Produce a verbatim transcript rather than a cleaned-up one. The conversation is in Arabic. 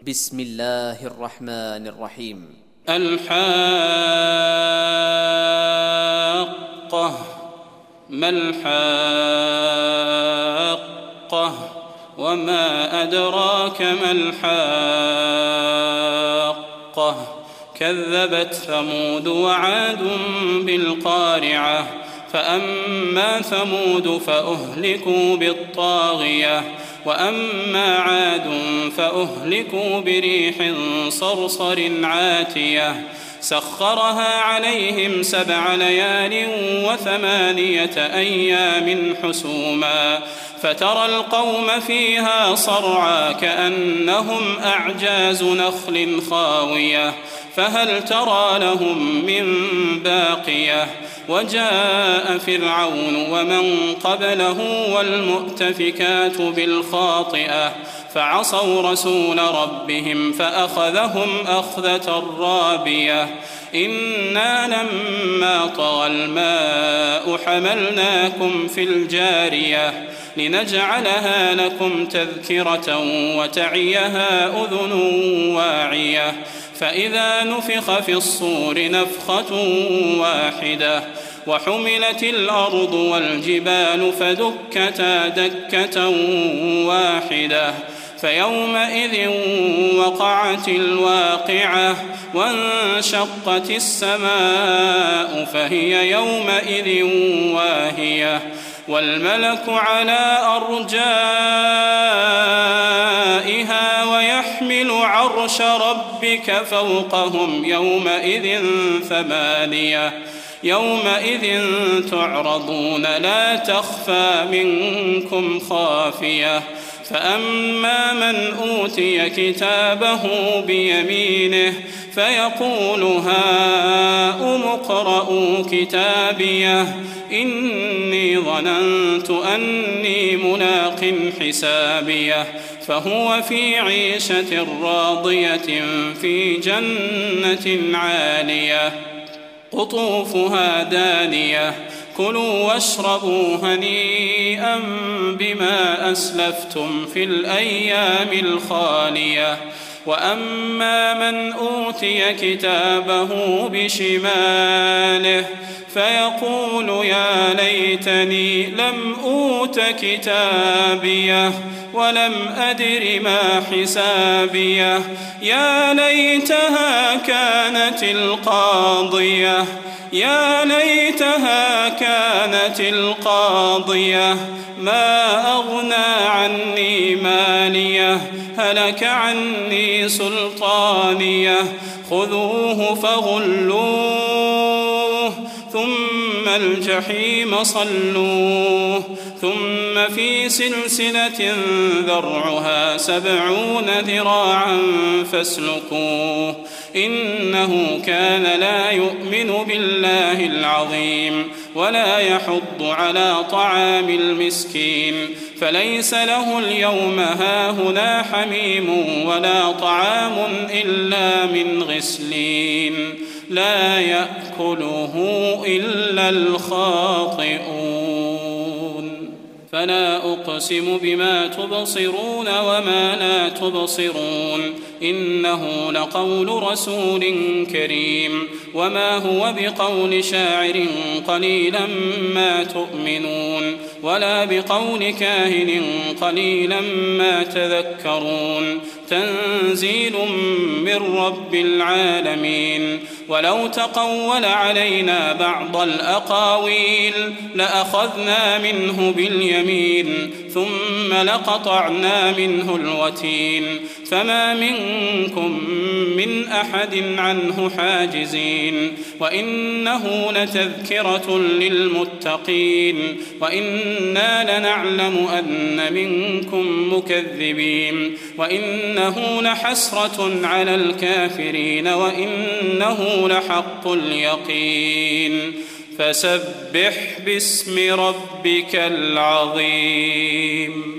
بسم الله الرحمن الرحيم. الحاقة. ما الحاقة وما أدراك ما الحاقة. كذبت ثمود وعاد بالقارعة. فأما ثمود فأهلكوا بالطاغية وأما عاد فأهلكوا بريح صرصر عاتية سخرها عليهم سبع ليال وثمانية أيام حسوما فترى القوم فيها صرعى كأنهم أعجاز نخل خاوية فهل ترى لهم من باقية. وجاء فرعون ومن قبله والمؤتفكات بالخاطئة فعصوا رسول ربهم فأخذهم أخذة رابية. إنا لما طغى الماء حملناكم في الجارية لنجعلها لكم تذكرة وتعيها أذن واعية. فإذا نفخ في الصور نفخة واحدة وحملت الأرض والجبال فدكتا دكة واحدة فيومئذ وقعت الواقعة وانشقت السماء فهي يومئذ واهية والملك على أرجائها ويحمل عرش ربك فوقهم يومئذ ثمانية. يومئذ تعرضون لا تخفى منكم خافية. فأما من أوتي كتابه بيمينه فيقول هاؤم اقرءوا كتابيه إني ظننت أني ملاق حسابيه فهو في عيشة راضية في جنة عالية قطوفها دانية كلوا واشربوا هنيئا بما أسلفتم في الأيام الخالية. وأما من أوتي كتابه بشماله فيقول يا ليتني لم أوت كتابيه ولم أدر ما حسابيه يا ليتها كانت القاضية يا ليتها كانت القاضية ما أغنى عني ماليه هلك عني سلطانيه خذوه فغلوه ثم الجحيم صلوه ثم في سلسلة ذرعها سبعون ذراعا فاسلكوه إنه كان لا يؤمن بالله العظيم ولا يحض على طعام المسكين فليس له اليوم هاهنا حميم ولا طعام إلا من غسلين لا يأكله إلا الخاطئون. فلا أقسم بما تبصرون وما لا تبصرون إنه لقول رسول كريم وما هو بقول شاعر قليلا ما تؤمنون ولا بقول كاهن قليلا ما تذكرون تنزيل من رب العالمين. ولو تقول علينا بعض الأقاويل لأخذنا منه باليمين ثم لقطعنا منه الوتين فما منكم من أحد عنه حاجزين. وإنه لتذكرة للمتقين وإنا لنعلم أن منكم مكذبين وإنه لحسرة على الكافرين وإنه لحق اليقين. فسبح باسم ربك العظيم.